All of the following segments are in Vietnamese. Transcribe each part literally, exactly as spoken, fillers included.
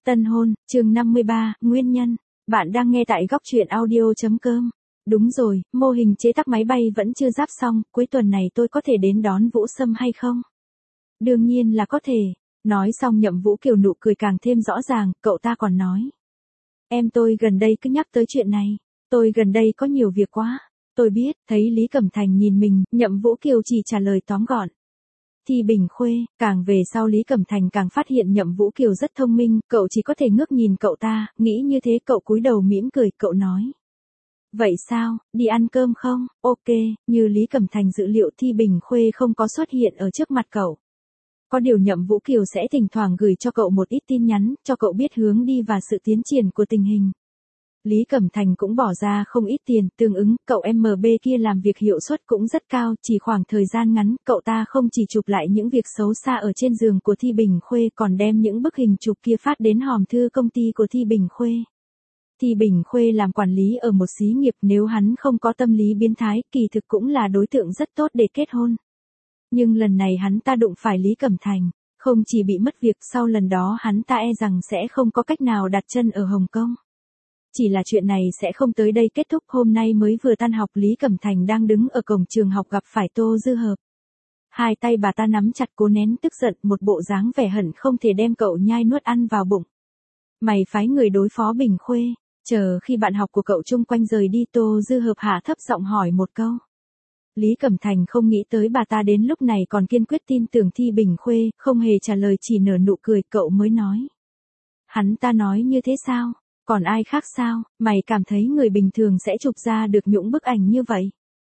Tân hôn, chương năm mươi ba, nguyên nhân. Bạn đang nghe tại góc truyện audio chấm com. Đúng rồi, mô hình chế tác máy bay vẫn chưa ráp xong, cuối tuần này tôi có thể đến đón Vũ Sâm hay không? Đương nhiên là có thể. Nói xong Nhậm Vũ Kiều nụ cười càng thêm rõ ràng, cậu ta còn nói. Em tôi gần đây cứ nhắc tới chuyện này. Tôi gần đây có nhiều việc quá. Tôi biết, thấy Lý Cẩm Thành nhìn mình, Nhậm Vũ Kiều chỉ trả lời tóm gọn. Thi Bình Khuê, càng về sau Lý Cẩm Thành càng phát hiện Nhậm Vũ Kiều rất thông minh, cậu chỉ có thể ngước nhìn cậu ta, nghĩ như thế cậu cúi đầu mỉm cười, cậu nói. Vậy sao, đi ăn cơm không? Ok, như Lý Cẩm Thành dự liệu Thi Bình Khuê không có xuất hiện ở trước mặt cậu. Có điều Nhậm Vũ Kiều sẽ thỉnh thoảng gửi cho cậu một ít tin nhắn, cho cậu biết hướng đi và sự tiến triển của tình hình. Lý Cẩm Thành cũng bỏ ra không ít tiền, tương ứng, cậu em bê kia làm việc hiệu suất cũng rất cao, chỉ khoảng thời gian ngắn, cậu ta không chỉ chụp lại những việc xấu xa ở trên giường của Thi Bình Khuê còn đem những bức hình chụp kia phát đến hòm thư công ty của Thi Bình Khuê. Thi Bình Khuê làm quản lý ở một xí nghiệp, nếu hắn không có tâm lý biến thái, kỳ thực cũng là đối tượng rất tốt để kết hôn. Nhưng lần này hắn ta đụng phải Lý Cẩm Thành, không chỉ bị mất việc, sau lần đó hắn ta e rằng sẽ không có cách nào đặt chân ở Hồng Kông. Chỉ là chuyện này sẽ không tới đây kết thúc, hôm nay mới vừa tan học Lý Cẩm Thành đang đứng ở cổng trường học gặp phải Tô Dư Hợp. Hai tay bà ta nắm chặt cố nén tức giận, một bộ dáng vẻ hận không thể đem cậu nhai nuốt ăn vào bụng. Mày phái người đối phó Bình Khuê, chờ khi bạn học của cậu chung quanh rời đi Tô Dư Hợp hạ thấp giọng hỏi một câu. Lý Cẩm Thành không nghĩ tới bà ta đến lúc này còn kiên quyết tin tưởng Thi Bình Khuê, không hề trả lời chỉ nở nụ cười, cậu mới nói. Hắn ta nói như thế sao? Còn ai khác sao, mày cảm thấy người bình thường sẽ chụp ra được những bức ảnh như vậy?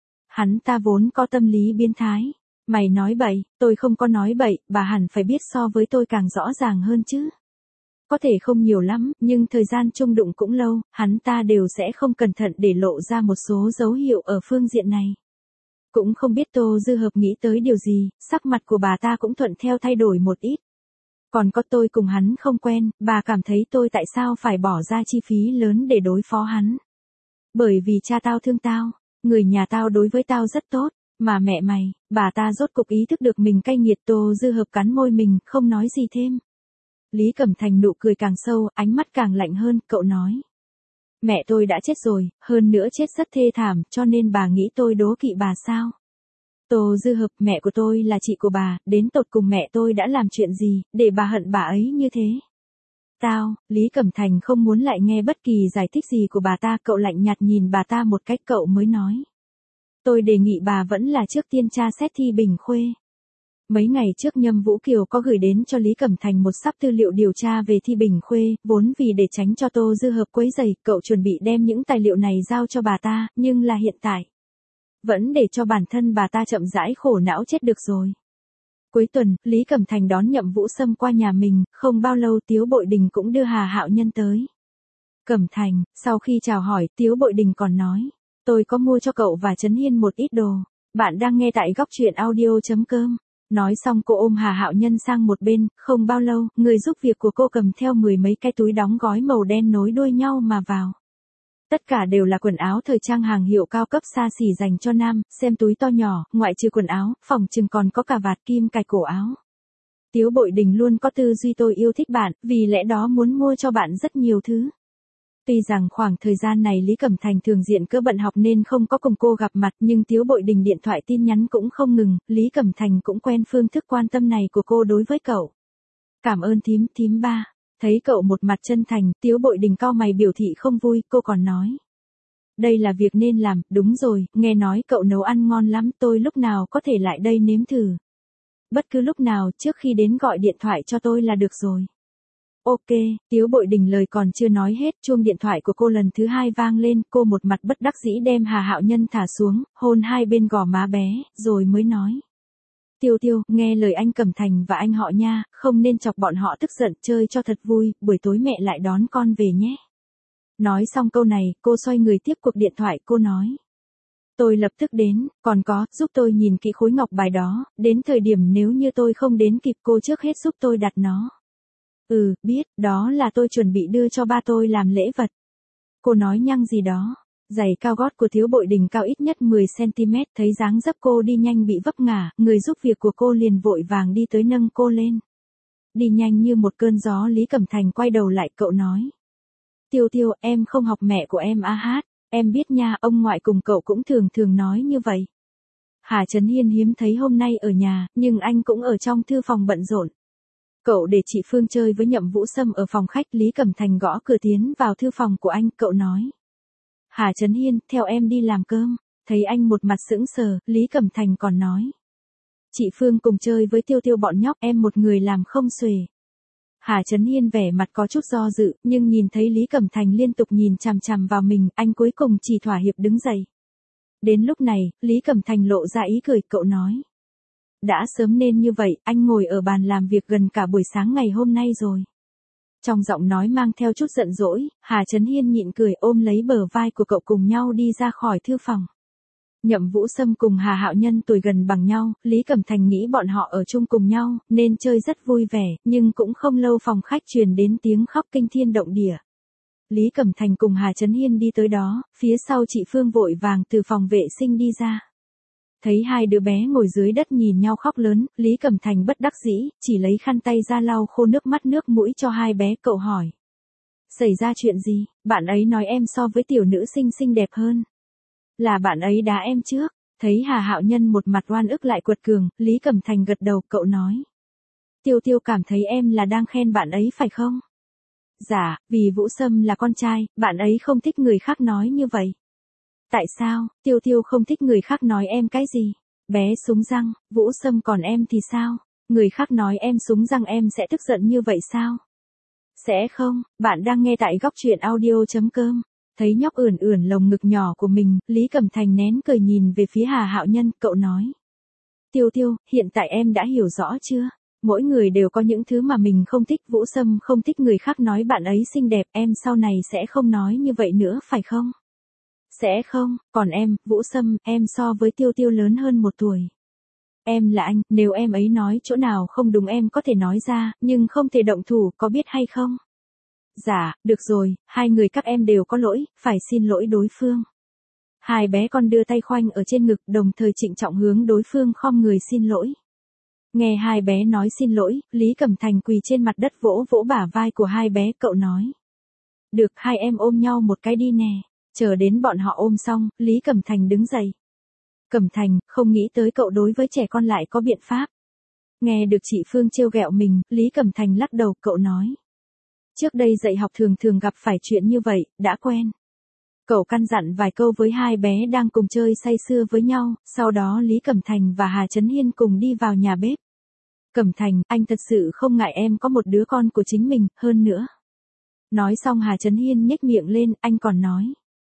Hắn ta vốn có tâm lý biến thái. Mày nói bậy, tôi không có nói bậy, bà hẳn phải biết so với tôi càng rõ ràng hơn chứ. Có thể không nhiều lắm, nhưng thời gian chung đụng cũng lâu, hắn ta đều sẽ không cẩn thận để lộ ra một số dấu hiệu ở phương diện này. Cũng không biết Tô Dư Hợp nghĩ tới điều gì, sắc mặt của bà ta cũng thuận theo thay đổi một ít. Còn có tôi cùng hắn không quen, bà cảm thấy tôi tại sao phải bỏ ra chi phí lớn để đối phó hắn. Bởi vì cha tao thương tao, người nhà tao đối với tao rất tốt, mà mẹ mày, bà ta rốt cục ý thức được mình cay nghiệt. Tô Dư Hợp cắn môi mình, không nói gì thêm. Lý Cẩm Thành nụ cười càng sâu, ánh mắt càng lạnh hơn, cậu nói. Mẹ tôi đã chết rồi, hơn nữa chết rất thê thảm, cho nên bà nghĩ tôi đố kỵ bà sao? Tô Dư Hợp, mẹ của tôi là chị của bà, đến tột cùng mẹ tôi đã làm chuyện gì, để bà hận bà ấy như thế? Tao, Lý Cẩm Thành không muốn lại nghe bất kỳ giải thích gì của bà ta, cậu lạnh nhạt nhìn bà ta một cách, cậu mới nói. Tôi đề nghị bà vẫn là trước tiên tra xét Thi Bình Khuê. Mấy ngày trước Nhâm Vũ Kiều có gửi đến cho Lý Cẩm Thành một sắp tư liệu điều tra về Thi Bình Khuê, vốn vì để tránh cho Tô Dư Hợp quấy rầy, cậu chuẩn bị đem những tài liệu này giao cho bà ta, nhưng là hiện tại. Vẫn để cho bản thân bà ta chậm rãi khổ não chết được rồi. Cuối tuần, Lý Cẩm Thành đón Nhậm Vũ Sâm qua nhà mình, không bao lâu Tiếu Bội Đình cũng đưa Hà Hạo Nhân tới. Cẩm Thành, sau khi chào hỏi, Tiếu Bội Đình còn nói, tôi có mua cho cậu và Trấn Hiên một ít đồ. Bạn đang nghe tại góc truyện audio chấm com. Nói xong cô ôm Hà Hạo Nhân sang một bên, không bao lâu, người giúp việc của cô cầm theo mười mấy cái túi đóng gói màu đen nối đuôi nhau mà vào. Tất cả đều là quần áo thời trang hàng hiệu cao cấp xa xỉ dành cho nam, xem túi to nhỏ, ngoại trừ quần áo, phòng chừng còn có cả vạt kim cài cổ áo. Tiếu Bội Đình luôn có tư duy tôi yêu thích bạn, vì lẽ đó muốn mua cho bạn rất nhiều thứ. Tuy rằng khoảng thời gian này Lý Cẩm Thành thường diện cỡ bận học nên không có cùng cô gặp mặt, nhưng Tiếu Bội Đình điện thoại tin nhắn cũng không ngừng, Lý Cẩm Thành cũng quen phương thức quan tâm này của cô đối với cậu. Cảm ơn thím, thím ba. Thấy cậu một mặt chân thành, Tiếu Bội Đình cau mày biểu thị không vui, cô còn nói. Đây là việc nên làm, đúng rồi, nghe nói cậu nấu ăn ngon lắm, tôi lúc nào có thể lại đây nếm thử. Bất cứ lúc nào, trước khi đến gọi điện thoại cho tôi là được rồi. Ok, Tiếu Bội Đình lời còn chưa nói hết, chuông điện thoại của cô lần thứ hai vang lên, cô một mặt bất đắc dĩ đem Hà Hạo Nhân thả xuống, hôn hai bên gò má bé, rồi mới nói. Tiêu Tiêu, nghe lời anh Cẩm Thành và anh họ nha, không nên chọc bọn họ tức giận, chơi cho thật vui, buổi tối mẹ lại đón con về nhé. Nói xong câu này, cô xoay người tiếp cuộc điện thoại, cô nói. Tôi lập tức đến, còn có, giúp tôi nhìn kỹ khối ngọc bài đó, đến thời điểm nếu như tôi không đến kịp cô trước hết giúp tôi đặt nó. Ừ, biết, đó là tôi chuẩn bị đưa cho ba tôi làm lễ vật. Cô nói nhăng gì đó. Giày cao gót của Tiếu Bội Đình cao ít nhất mười xăng ti mét, thấy dáng dấp cô đi nhanh bị vấp ngã, người giúp việc của cô liền vội vàng đi tới nâng cô lên. đi nhanh như một cơn gió. Lý Cẩm Thành quay đầu lại, cậu nói. Tiêu Tiêu, em không học mẹ của em a hát, em biết nha, ông ngoại cùng cậu cũng thường thường nói như vậy. Hà Trấn Hiên hiếm thấy hôm nay ở nhà, nhưng anh cũng ở trong thư phòng bận rộn. Cậu để chị Phương chơi với Nhậm Vũ Sâm ở phòng khách. Lý Cẩm Thành gõ cửa tiến vào thư phòng của anh, cậu nói. Hà Trấn Hiên, theo em đi làm cơm. Thấy anh một mặt sững sờ, Lý Cẩm Thành còn nói. Chị Phương cùng chơi với Tiêu Tiêu bọn nhóc, em một người làm không xuể. Hà Trấn Hiên vẻ mặt có chút do dự, nhưng nhìn thấy Lý Cẩm Thành liên tục nhìn chằm chằm vào mình, anh cuối cùng chỉ thỏa hiệp đứng dậy. Đến lúc này, Lý Cẩm Thành lộ ra ý cười, cậu nói. Đã sớm nên như vậy, anh ngồi ở bàn làm việc gần cả buổi sáng ngày hôm nay rồi. Trong giọng nói mang theo chút giận dỗi, Hà Trấn Hiên nhịn cười ôm lấy bờ vai của cậu cùng nhau đi ra khỏi thư phòng. Nhậm Vũ Sâm cùng Hà Hạo Nhân tuổi gần bằng nhau, Lý Cẩm Thành nghĩ bọn họ ở chung cùng nhau, nên chơi rất vui vẻ, nhưng cũng không lâu phòng khách truyền đến tiếng khóc kinh thiên động địa. Lý Cẩm Thành cùng Hà Trấn Hiên đi tới đó, phía sau chị Phương vội vàng từ phòng vệ sinh đi ra. Thấy hai đứa bé ngồi dưới đất nhìn nhau khóc lớn, Lý Cẩm Thành bất đắc dĩ, chỉ lấy khăn tay ra lau khô nước mắt nước mũi cho hai bé, cậu hỏi. Xảy ra chuyện gì, bạn ấy nói em so với tiểu nữ sinh xinh đẹp hơn. Là bạn ấy đá em trước. Thấy Hà Hạo Nhân một mặt oan ức lại quật cường, Lý Cẩm Thành gật đầu, cậu nói. Tiêu Tiêu cảm thấy em là đang khen bạn ấy phải không? Dạ, vì Vũ Sâm là con trai, bạn ấy không thích người khác nói như vậy. Tại sao, Tiêu Tiêu không thích người khác nói em cái gì? Bé súng răng, Vũ Sâm còn em thì sao? Người khác nói em súng răng em sẽ tức giận như vậy sao? Sẽ không, bạn đang nghe tại góc truyện audio chấm com. Thấy nhóc ưỡn ưỡn lồng ngực nhỏ của mình, Lý Cẩm Thành nén cười nhìn về phía Hà Hạo Nhân, cậu nói. Tiêu Tiêu, hiện tại em đã hiểu rõ chưa? Mỗi người đều có những thứ mà mình không thích. Vũ Sâm không thích người khác nói bạn ấy xinh đẹp, em sau này sẽ không nói như vậy nữa phải không? Sẽ không, còn em, Vũ Sâm, em so với Tiêu Tiêu lớn hơn một tuổi. Em là anh, nếu em ấy nói chỗ nào không đúng em có thể nói ra, nhưng không thể động thủ, có biết hay không? Dạ, được rồi, hai người các em đều có lỗi, phải xin lỗi đối phương. Hai bé con đưa tay khoanh ở trên ngực, đồng thời trịnh trọng hướng đối phương khom người xin lỗi. Nghe hai bé nói xin lỗi, Lý Cẩm Thành quỳ trên mặt đất vỗ vỗ bả vai của hai bé, cậu nói. Được, hai em ôm nhau một cái đi nè. Chờ đến bọn họ ôm xong, Lý Cẩm Thành đứng dậy. Cẩm Thành, không nghĩ tới cậu đối với trẻ con lại có biện pháp. Nghe được chị Phương trêu ghẹo mình, Lý Cẩm Thành lắc đầu, cậu nói. Trước đây dạy học thường thường gặp phải chuyện như vậy, đã quen. Cậu căn dặn vài câu với hai bé đang cùng chơi say sưa với nhau, sau đó Lý Cẩm Thành và Hà Trấn Hiên cùng đi vào nhà bếp. Cẩm Thành, anh thật sự không ngại em có một đứa con của chính mình, hơn nữa. Nói xong Hà Trấn Hiên nhếch miệng lên, anh còn nói.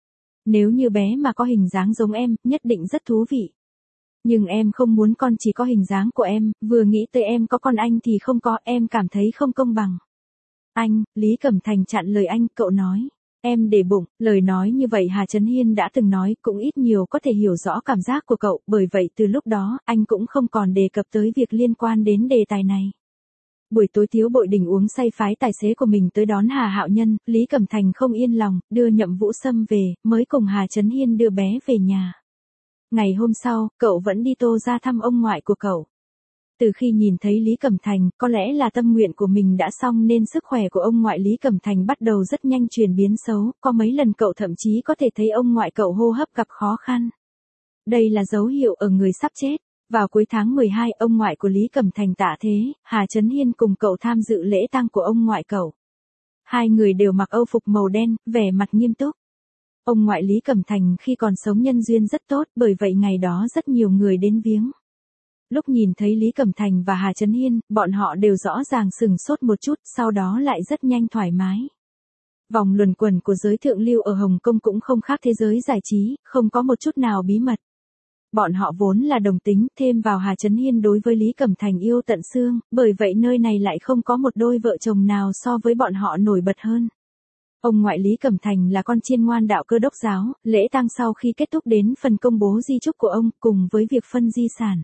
Nếu như bé mà có hình dáng giống em, nhất định rất thú vị. Nhưng em không muốn con chỉ có hình dáng của em, vừa nghĩ tới em có con anh thì không có, em cảm thấy không công bằng. Anh, Lý Cẩm Thành chặn lời anh, cậu nói. Em để bụng, lời nói như vậy Hà Trấn Hiên đã từng nói, cũng ít nhiều có thể hiểu rõ cảm giác của cậu, bởi vậy từ lúc đó, anh cũng không còn đề cập tới việc liên quan đến đề tài này. Buổi tối Tiếu Bội Đình uống say phái tài xế của mình tới đón Hà Hạo Nhân, Lý Cẩm Thành không yên lòng, đưa Nhậm Vũ Sâm về, mới cùng Hà Trấn Hiên đưa bé về nhà. Ngày hôm sau, cậu vẫn đi Tô ra thăm ông ngoại của cậu. Từ khi nhìn thấy Lý Cẩm Thành, có lẽ là tâm nguyện của mình đã xong nên sức khỏe của ông ngoại Lý Cẩm Thành bắt đầu rất nhanh chuyển biến xấu, có mấy lần cậu thậm chí có thể thấy ông ngoại cậu hô hấp gặp khó khăn. Đây là dấu hiệu ở người sắp chết. Vào cuối tháng mười hai, ông ngoại của Lý Cẩm Thành tạ thế, Hà Trấn Hiên cùng cậu tham dự lễ tang của ông ngoại cậu. Hai người đều mặc âu phục màu đen, vẻ mặt nghiêm túc. Ông ngoại Lý Cẩm Thành khi còn sống nhân duyên rất tốt, bởi vậy ngày đó rất nhiều người đến viếng. Lúc nhìn thấy Lý Cẩm Thành và Hà Trấn Hiên, bọn họ đều rõ ràng sừng sốt một chút, sau đó lại rất nhanh thoải mái. Vòng luẩn quẩn của giới thượng lưu ở Hồng Kông cũng không khác thế giới giải trí, không có một chút nào bí mật. Bọn họ vốn là đồng tính, thêm vào Hà Trấn Hiên đối với Lý Cẩm Thành yêu tận xương, bởi vậy nơi này lại không có một đôi vợ chồng nào so với bọn họ nổi bật hơn. Ông ngoại Lý Cẩm Thành là con chiên ngoan đạo Cơ đốc giáo, lễ tang sau khi kết thúc đến phần công bố di chúc của ông, cùng với việc phân di sản.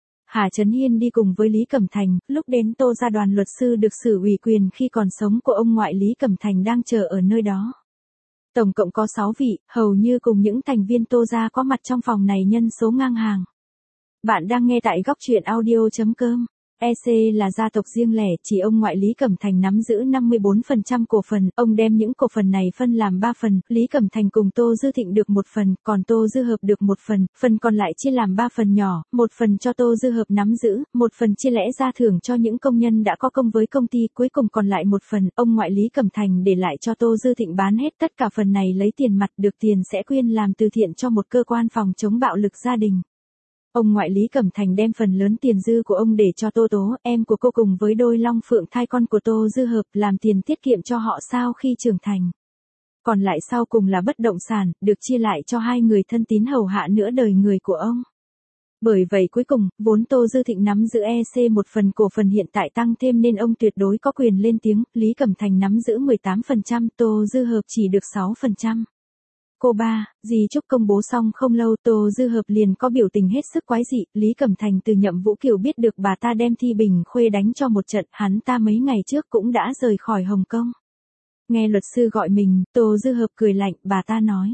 Hà Trấn Hiên đi cùng với Lý Cẩm Thành, lúc đến Tô ra đoàn luật sư được xử ủy quyền khi còn sống của ông ngoại Lý Cẩm Thành đang chờ ở nơi đó. Tổng cộng có sáu vị, hầu như cùng những thành viên Tô ra có mặt trong phòng này nhân số ngang hàng. Bạn đang nghe tại góc truyện audio chấm com. e xê là gia tộc riêng lẻ, chỉ ông ngoại Lý Cẩm Thành nắm giữ năm mươi bốn phần trăm cổ phần, ông đem những cổ phần này phân làm ba phần, Lý Cẩm Thành cùng Tô Dư Thịnh được một phần, còn Tô Dư Hợp được một phần, phần còn lại chia làm ba phần nhỏ, một phần cho Tô Dư Hợp nắm giữ, một phần chia lẽ ra thưởng cho những công nhân đã có công với công ty, cuối cùng còn lại một phần, ông ngoại Lý Cẩm Thành để lại cho Tô Dư Thịnh bán hết tất cả phần này lấy tiền mặt, được tiền sẽ quyên làm từ thiện cho một cơ quan phòng chống bạo lực gia đình. Ông ngoại Lý Cẩm Thành đem phần lớn tiền dư của ông để cho Tô Tố, em của cô cùng với đôi long phượng thai con của Tô Dư Hợp, làm tiền tiết kiệm cho họ sau khi trưởng thành. Còn lại sau cùng là bất động sản, được chia lại cho hai người thân tín hầu hạ nửa đời người của ông. Bởi vậy cuối cùng, vốn Tô Dư Thịnh nắm giữ e xê một phần cổ phần hiện tại tăng thêm nên ông tuyệt đối có quyền lên tiếng, Lý Cẩm Thành nắm giữ mười tám phần trăm, Tô Dư Hợp chỉ được sáu phần trăm. Cô ba, dì Trúc công bố xong không lâu Tô Dư Hợp liền có biểu tình hết sức quái dị, Lý Cẩm Thành từ Nhậm Vũ Kiều biết được bà ta đem Thi Bình Khuê đánh cho một trận, hắn ta mấy ngày trước cũng đã rời khỏi Hồng Kông. Nghe luật sư gọi mình, Tô Dư Hợp cười lạnh, bà ta nói.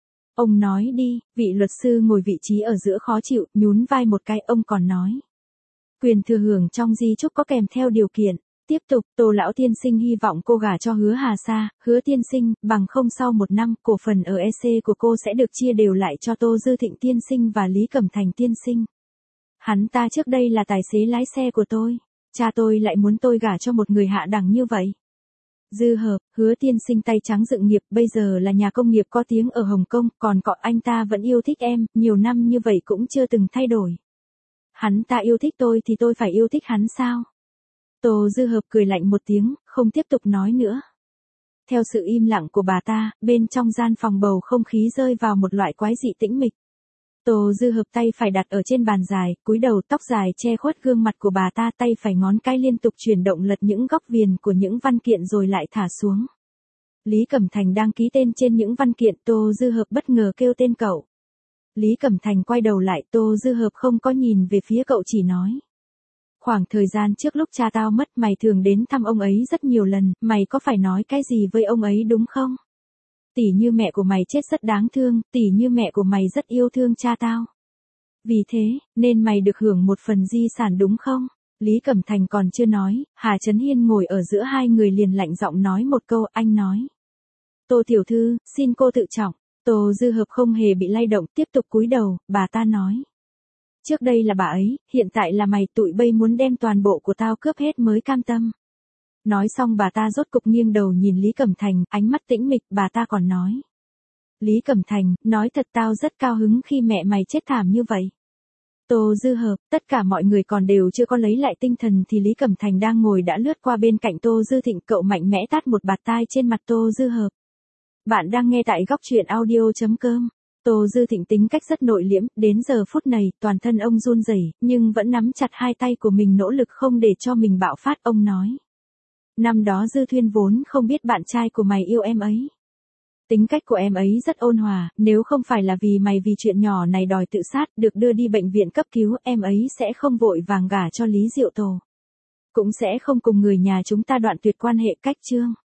Ông nói đi, vị luật sư ngồi vị trí ở giữa khó chịu, nhún vai một cái, ông còn nói. Quyền thừa hưởng trong di chúc có kèm theo điều kiện. Tiếp tục, Tô lão tiên sinh hy vọng cô gả cho Hứa Hà Sa, Hứa tiên sinh, bằng không sau một năm, cổ phần ở e xê của cô sẽ được chia đều lại cho Tô Dư Thịnh tiên sinh và Lý Cẩm Thành tiên sinh. Hắn ta trước đây là tài xế lái xe của tôi, cha tôi lại muốn tôi gả cho một người hạ đẳng như vậy. Dư Hợp, Hứa tiên sinh tay trắng dựng nghiệp, bây giờ là nhà công nghiệp có tiếng ở Hồng Kông, còn cọ anh ta vẫn yêu thích em, nhiều năm như vậy cũng chưa từng thay đổi. Hắn ta yêu thích tôi thì tôi phải yêu thích hắn sao? Tô Dư Hợp cười lạnh một tiếng, không tiếp tục nói nữa. Theo sự im lặng của bà ta, bên trong gian phòng bầu không khí rơi vào một loại quái dị tĩnh mịch. Tô Dư Hợp tay phải đặt ở trên bàn dài, cúi đầu, tóc dài che khuất gương mặt của bà ta, tay phải ngón cái liên tục chuyển động lật những góc viền của những văn kiện rồi lại thả xuống. Lý Cẩm Thành đang ký tên trên những văn kiện, Tô Dư Hợp bất ngờ kêu tên cậu. Lý Cẩm Thành quay đầu lại, Tô Dư Hợp không có nhìn về phía cậu, chỉ nói. Khoảng thời gian trước lúc cha tao mất, mày thường đến thăm ông ấy rất nhiều lần, mày có phải nói cái gì với ông ấy đúng không? Tỉ như mẹ của mày chết rất đáng thương, tỉ như mẹ của mày rất yêu thương cha tao. Vì thế, nên mày được hưởng một phần di sản đúng không? Lý Cẩm Thành còn chưa nói, Hà Chấn Hiên ngồi ở giữa hai người liền lạnh giọng nói một câu, anh nói. Tô tiểu thư, xin cô tự trọng. Tô Dư Hợp không hề bị lay động, tiếp tục cúi đầu, bà ta nói. Trước đây là bà ấy, hiện tại là mày, tụi bây muốn đem toàn bộ của tao cướp hết mới cam tâm. Nói xong bà ta rốt cục nghiêng đầu nhìn Lý Cẩm Thành, ánh mắt tĩnh mịch, bà ta còn nói. Lý Cẩm Thành, nói thật tao rất cao hứng khi mẹ mày chết thảm như vậy. Tô Dư Hợp, tất cả mọi người còn đều chưa có lấy lại tinh thần thì Lý Cẩm Thành đang ngồi đã lướt qua bên cạnh Tô Dư Thịnh, cậu mạnh mẽ tát một bạt tai trên mặt Tô Dư Hợp. Bạn đang nghe tại góc truyện audio chấm com. Tô Dư Thịnh tính cách rất nội liễm, đến giờ phút này, toàn thân ông run rẩy, nhưng vẫn nắm chặt hai tay của mình nỗ lực không để cho mình bạo phát, ông nói. Năm đó Dư Thuyên vốn không biết bạn trai của mày yêu em ấy. Tính cách của em ấy rất ôn hòa, nếu không phải là vì mày vì chuyện nhỏ này đòi tự sát, được đưa đi bệnh viện cấp cứu, em ấy sẽ không vội vàng gả cho Lý Diệu Tổ. Cũng sẽ không cùng người nhà chúng ta đoạn tuyệt quan hệ cách chương.